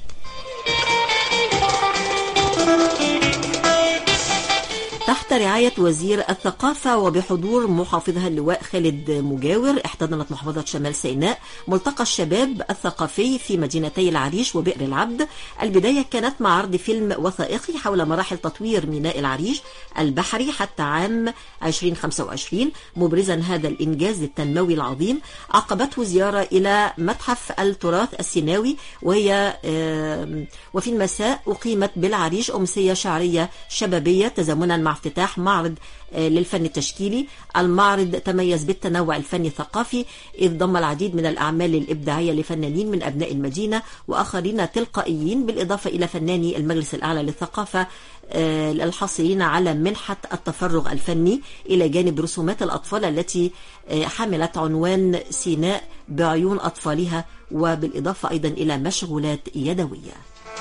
تحت رعاية وزير الثقافة وبحضور محافظها اللواء خالد مجاور، احتضنت محافظة شمال سيناء ملتقى الشباب الثقافي في مدينتي العريش وبئر العبد. البداية كانت مع عرض فيلم وثائقي حول مراحل تطوير ميناء العريش البحري حتى عام ألفين وخمسة وعشرين، مبرزا هذا الإنجاز التنموي العظيم. عقبته زيارة إلى متحف التراث السيناوي، وهي وفي المساء أقيمت بالعريش أمسية شعرية شبابية تزامنا مع افتتاح معرض للفن التشكيلي. المعرض تميز بالتنوع الفني الثقافي، إذ ضم العديد من الأعمال الإبداعية لفنانين من أبناء المدينة وآخرين تلقائيين، بالإضافة إلى فناني المجلس الأعلى للثقافة الحاصلين على منحة التفرغ الفني، إلى جانب رسومات الأطفال التي حملت عنوان سيناء بعيون أطفالها، وبالإضافة أيضا إلى مشغولات يدوية.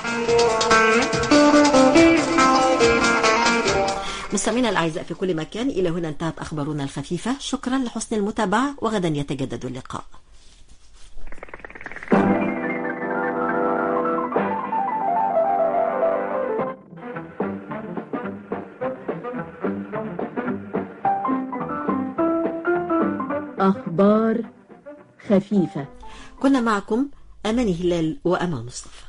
مستمعينا الأعزاء في كل مكان، إلى هنا انتهت أخبارنا الخفيفة. شكرا لحسن المتابعة، وغدا يتجدد اللقاء. أخبار خفيفة. كنا معكم أمان هلال وأمان مصطفى.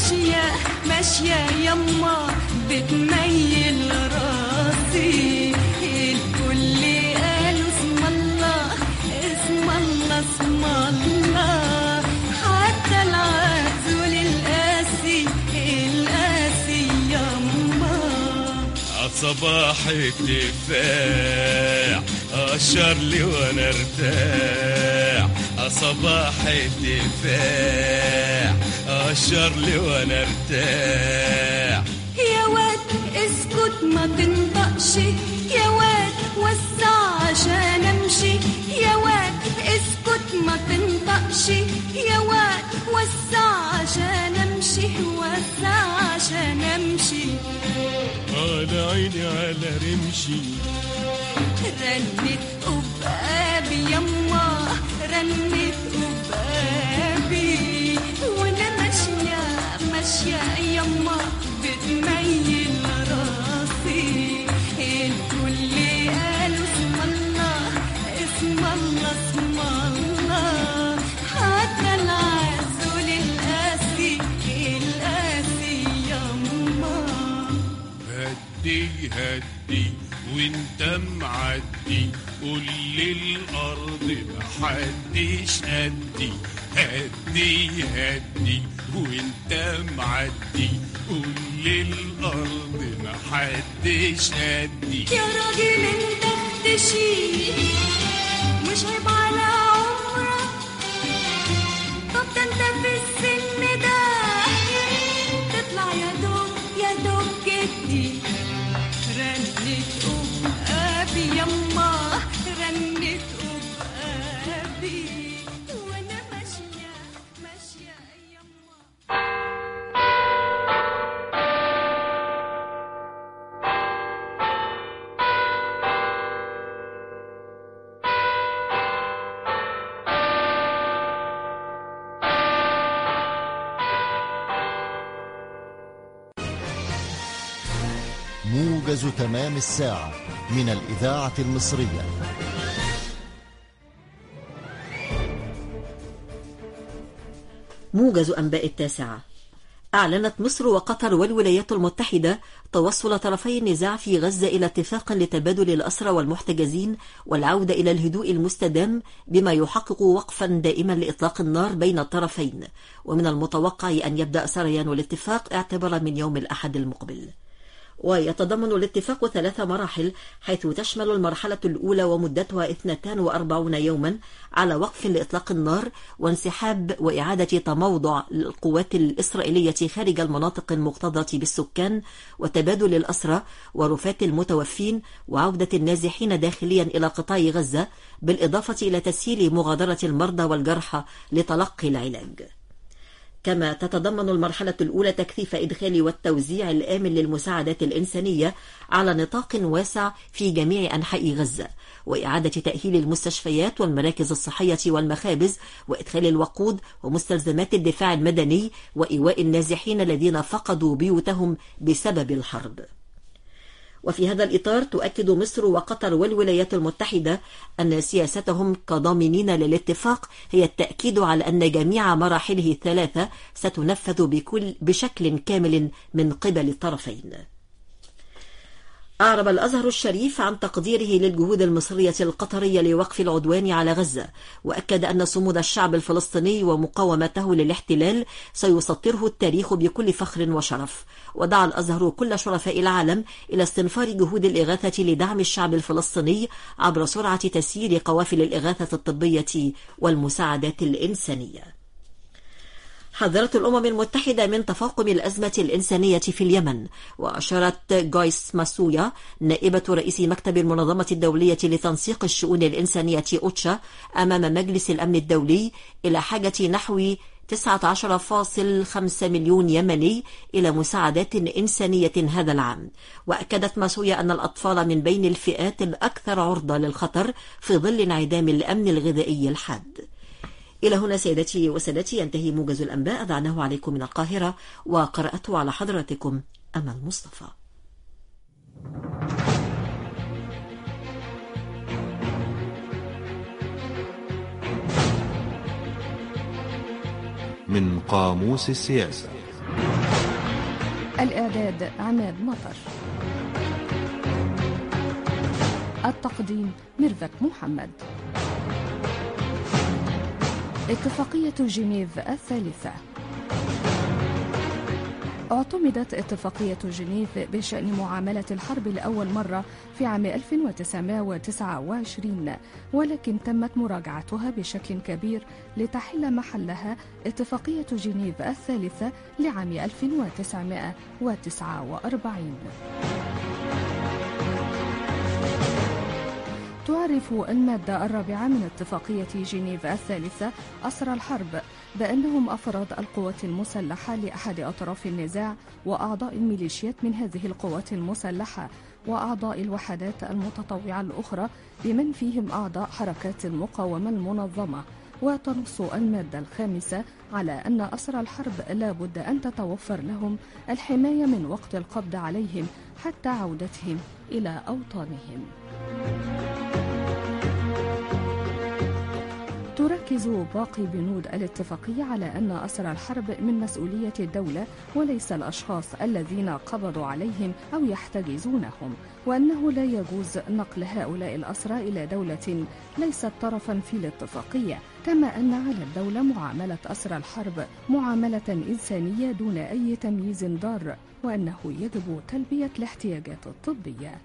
ماشية ماشية يما بتميل راسي، الكل قالوا اسم الله اسم الله اسم الله، حتى العزول القاسي القاسي يما. عصباح الدفاع أشر لي وانا ارتاح، عصباح الدفاع أشر لي وانا ارتاح. يا واد اسكت ما تنطقش، يا واد وسع عشان امشي، يا واد اسكت ما تنطقش، يا واد وسع عشان امشي، وسع عشان امشي. على عيني على رمشي، رنت أبقابي يما رنت أبقابي، وانا ماشية ماشية يما بتميل راسي، الكل قالوا اسم الله اسم الله اسم الله، حتى العزول القاسي القاسي يما. هدي هدي وانت معدي، قول للأرض محدش قدي، هدي هدي وانت معدي، قول للأرض محدش قدي. يا راجل انت بتشيل مش عيب على عمرك، طب ده انت في السن ده تطلع يا دوب يا دوب جدي. رنت أبقابي يما رنت أبقابي، وانا ماشية ماشية يما. موجز تمام الساعة من الإذاعة المصرية. موجز أنباء التاسعة. أعلنت مصر وقطر والولايات المتحدة توصل طرفي النزاع في غزة إلى اتفاق لتبادل الأسرى والمحتجزين والعودة إلى الهدوء المستدام، بما يحقق وقفا دائما لإطلاق النار بين الطرفين، ومن المتوقع أن يبدأ سريان الاتفاق اعتبارا من يوم الأحد المقبل. ويتضمن الاتفاق ثلاث مراحل، حيث تشمل المرحلة الأولى ومدتها اثنتين وأربعين يوما على وقف لإطلاق النار وانسحاب وإعادة تموضع القوات الإسرائيلية خارج المناطق المكتظة بالسكان، وتبادل الأسرى ورفات المتوفين، وعودة النازحين داخليا إلى قطاع غزة، بالإضافة إلى تسهيل مغادرة المرضى والجرحى لتلقي العلاج. كما تتضمن المرحلة الأولى تكثيف إدخال والتوزيع الآمن للمساعدات الإنسانية على نطاق واسع في جميع أنحاء غزة، وإعادة تأهيل المستشفيات والمراكز الصحية والمخابز، وإدخال الوقود ومستلزمات الدفاع المدني، وإيواء النازحين الذين فقدوا بيوتهم بسبب الحرب. وفي هذا الإطار تؤكد مصر وقطر والولايات المتحدة أن سياستهم كضامنين للاتفاق هي التأكيد على أن جميع مراحله الثلاثة ستنفذ بكل بشكل كامل من قبل الطرفين. أعرب الأزهر الشريف عن تقديره للجهود المصرية القطرية لوقف العدوان على غزة، وأكد أن صمود الشعب الفلسطيني ومقاومته للاحتلال سيسطره التاريخ بكل فخر وشرف. ودعا الأزهر كل شرفاء العالم إلى استنفار جهود الإغاثة لدعم الشعب الفلسطيني عبر سرعة تسيير قوافل الإغاثة الطبية والمساعدات الإنسانية. حذرت الأمم المتحدة من تفاقم الأزمة الإنسانية في اليمن، وأشارت جويس ماسويا نائبة رئيس مكتب المنظمة الدولية لتنسيق الشؤون الإنسانية أوتشا أمام مجلس الأمن الدولي إلى حاجة نحو تسعة عشر فاصلة خمسة مليون يمني إلى مساعدات إنسانية هذا العام. وأكدت ماسويا أن الأطفال من بين الفئات الأكثر عرضة للخطر في ظل انعدام الأمن الغذائي الحاد. إلى هنا سيدتي وسادتي ينتهي موجز الأنباء، أذعناه عليكم من القاهرة وقرأته على حضراتكم أمل مصطفى. من قاموس السياسة. الإعداد عماد مطر. التقديم ميرفت محمد. اتفاقية جنيف الثالثة. اعتمدت اتفاقية جنيف بشأن معاملة الحرب لأول مرة في عام ألف وتسعمائة وتسعة وعشرين، ولكن تمت مراجعتها بشكل كبير لتحل محلها اتفاقية جنيف الثالثة لعام ألف وتسعمائة وتسعة وأربعين. تعرف المادة الرابعة من اتفاقية جنيف الثالثة أسرى الحرب بأنهم أفراد القوات المسلحة لأحد أطراف النزاع وأعضاء الميليشيات من هذه القوات المسلحة وأعضاء الوحدات المتطوعة الأخرى بمن فيهم أعضاء حركات المقاومة المنظمة. وتنص المادة الخامسة على أن أسرى الحرب لا بد أن تتوفر لهم الحماية من وقت القبض عليهم حتى عودتهم إلى أوطانهم. تركز باقي بنود الاتفاقية على أن أسرى الحرب من مسؤولية الدولة وليس الأشخاص الذين قبضوا عليهم أو يحتجزونهم، وأنه لا يجوز نقل هؤلاء الأسرى إلى دولة ليست طرفا في الاتفاقية، كما أن على الدولة معاملة أسرى الحرب معاملة إنسانية دون أي تمييز ضار، وأنه يجب تلبية الاحتياجات الطبية.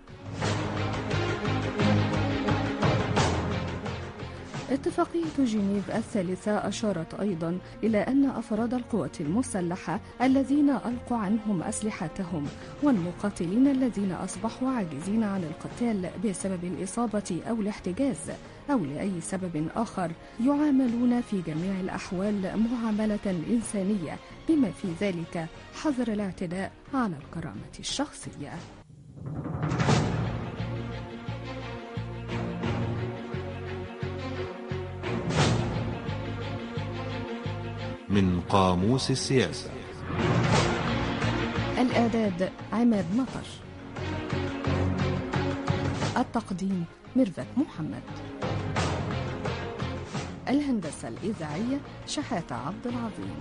اتفاقية جنيف الثالثة أشارت أيضا إلى أن أفراد القوات المسلحة الذين ألقوا عنهم أسلحتهم والمقاتلين الذين أصبحوا عاجزين عن القتال بسبب الإصابة أو الاحتجاز أو لأي سبب آخر يعاملون في جميع الأحوال معاملة إنسانية، بما في ذلك حظر الاعتداء على الكرامة الشخصية. من قاموس السياسة. الإعداد عماد مطر. التقديم ميرفت محمد. الهندسة الإذاعية شحاتة عبد العظيم.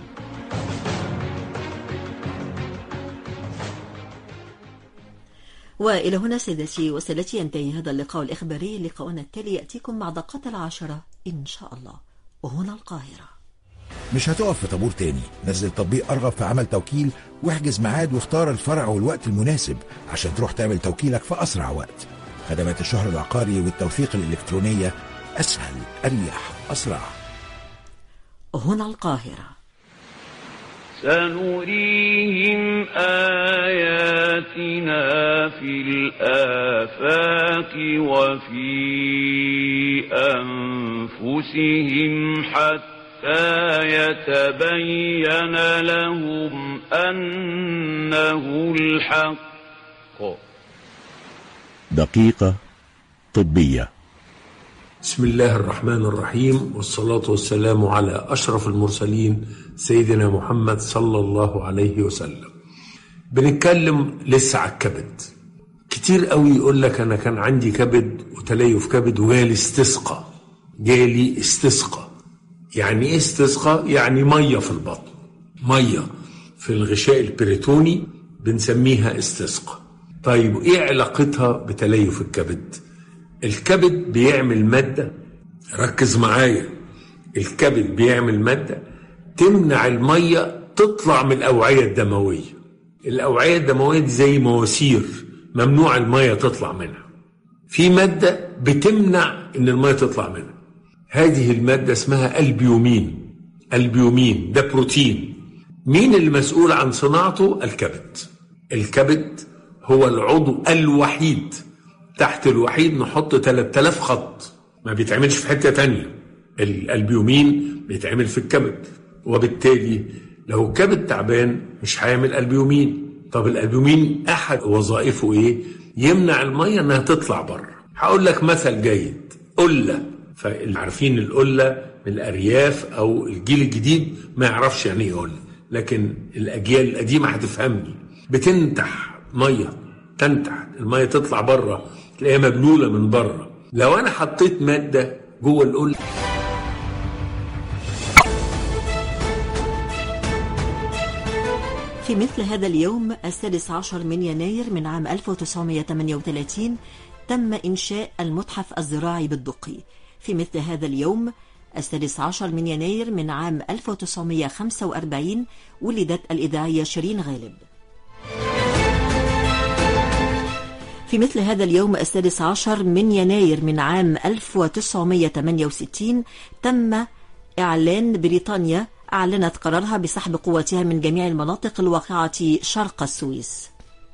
وإلى هنا سيدتي وسادتي ينتهي هذا اللقاء الإخباري. لقاؤنا التالي يأتيكم مع دقات العاشرة إن شاء الله، وهنا القاهرة. مش هتقف في طابور تاني، نزل تطبيق أرغب في عمل توكيل واحجز ميعاد واختار الفرع والوقت المناسب عشان تروح تعمل توكيلك في أسرع وقت. خدمات الشهر العقاري والتوثيق الإلكترونية أسهل، أريح، أسرع. هنا القاهرة. سنريهم آياتنا في الآفاق وفي أنفسهم حتى يتبين لهم أنه الحق. دقيقة طبية. بسم الله الرحمن الرحيم، والصلاة والسلام على أشرف المرسلين سيدنا محمد صلى الله عليه وسلم. بنتكلم لسه على الكبد. كتير قوي يقول لك أنا كان عندي كبد وتليف كبد وجالي استسقى. جالي استسقى يعني ايه استسقى؟ يعني مية في البطن، مية في الغشاء البريتوني بنسميها استسقى. طيب ايه علاقتها بتليف الكبد؟ الكبد بيعمل مادة، ركز معايا، الكبد بيعمل مادة تمنع المية تطلع من الأوعية الدموية. الأوعية الدموية دي زي مواسير ممنوع المية تطلع منها. في مادة بتمنع ان المية تطلع منها، هذه المادة اسمها البيومين. البيومين ده بروتين. مين المسؤول عن صناعته؟ الكبد. الكبد هو العضو الوحيد، تحت الوحيد نحط ثلاثة آلاف خط، ما بيتعملش في حتة تانية. البيومين بيتعمل في الكبد، وبالتالي لو الكبد تعبان مش هيعمل البيومين. طب الالبومين احد وظائفه ايه؟ يمنع الميه انها تطلع بره. هقول لك مثل جيد، قله. فاللي عارفين القله من الارياف او الجيل الجديد ما يعرفش يعني ايه قله، لكن الاجيال القديمه هتفهمني. بتنتح ميه، تنتح الميه تطلع بره، تلاقيها مبلوله من بره. لو انا حطيت ماده جوه القله في في مثل هذا اليوم السادس عشر من يناير من عام ألف وتسعمائة وثمانية وثلاثين تم إنشاء المتحف الزراعي بالدقي. في مثل هذا اليوم السادس عشر من يناير من عام ألف وتسعمائة وخمسة وأربعين ولدت الإذاعية شيرين غالب. في مثل هذا اليوم السادس عشر من يناير من عام ألف وتسعمائة وثمانية وستين تم إعلان بريطانيا أعلنت قرارها بسحب قواتها من جميع المناطق الواقعة شرق السويس.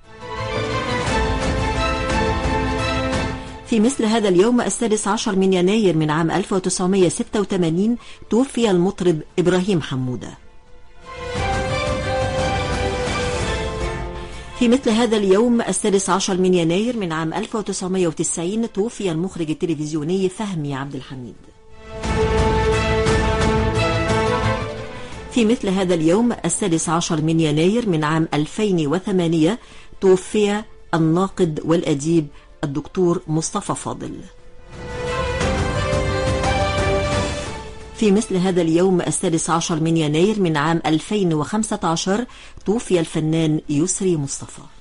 في مثل هذا اليوم السادس عشر من يناير من عام ألف وتسعمائة وستة وثمانين توفي المطرب إبراهيم حمودة. في مثل هذا اليوم السادس عشر من يناير من عام ألف وتسعمائة وتسعين توفي المخرج التلفزيوني فهمي عبد الحميد. في مثل هذا اليوم السادس عشر من يناير من عام ألفين وثمانية توفي الناقد والأديب الدكتور مصطفى فاضل. في مثل هذا اليوم السادس عشر من يناير من عام ألفين وخمسة عشر توفي الفنان يسري مصطفى.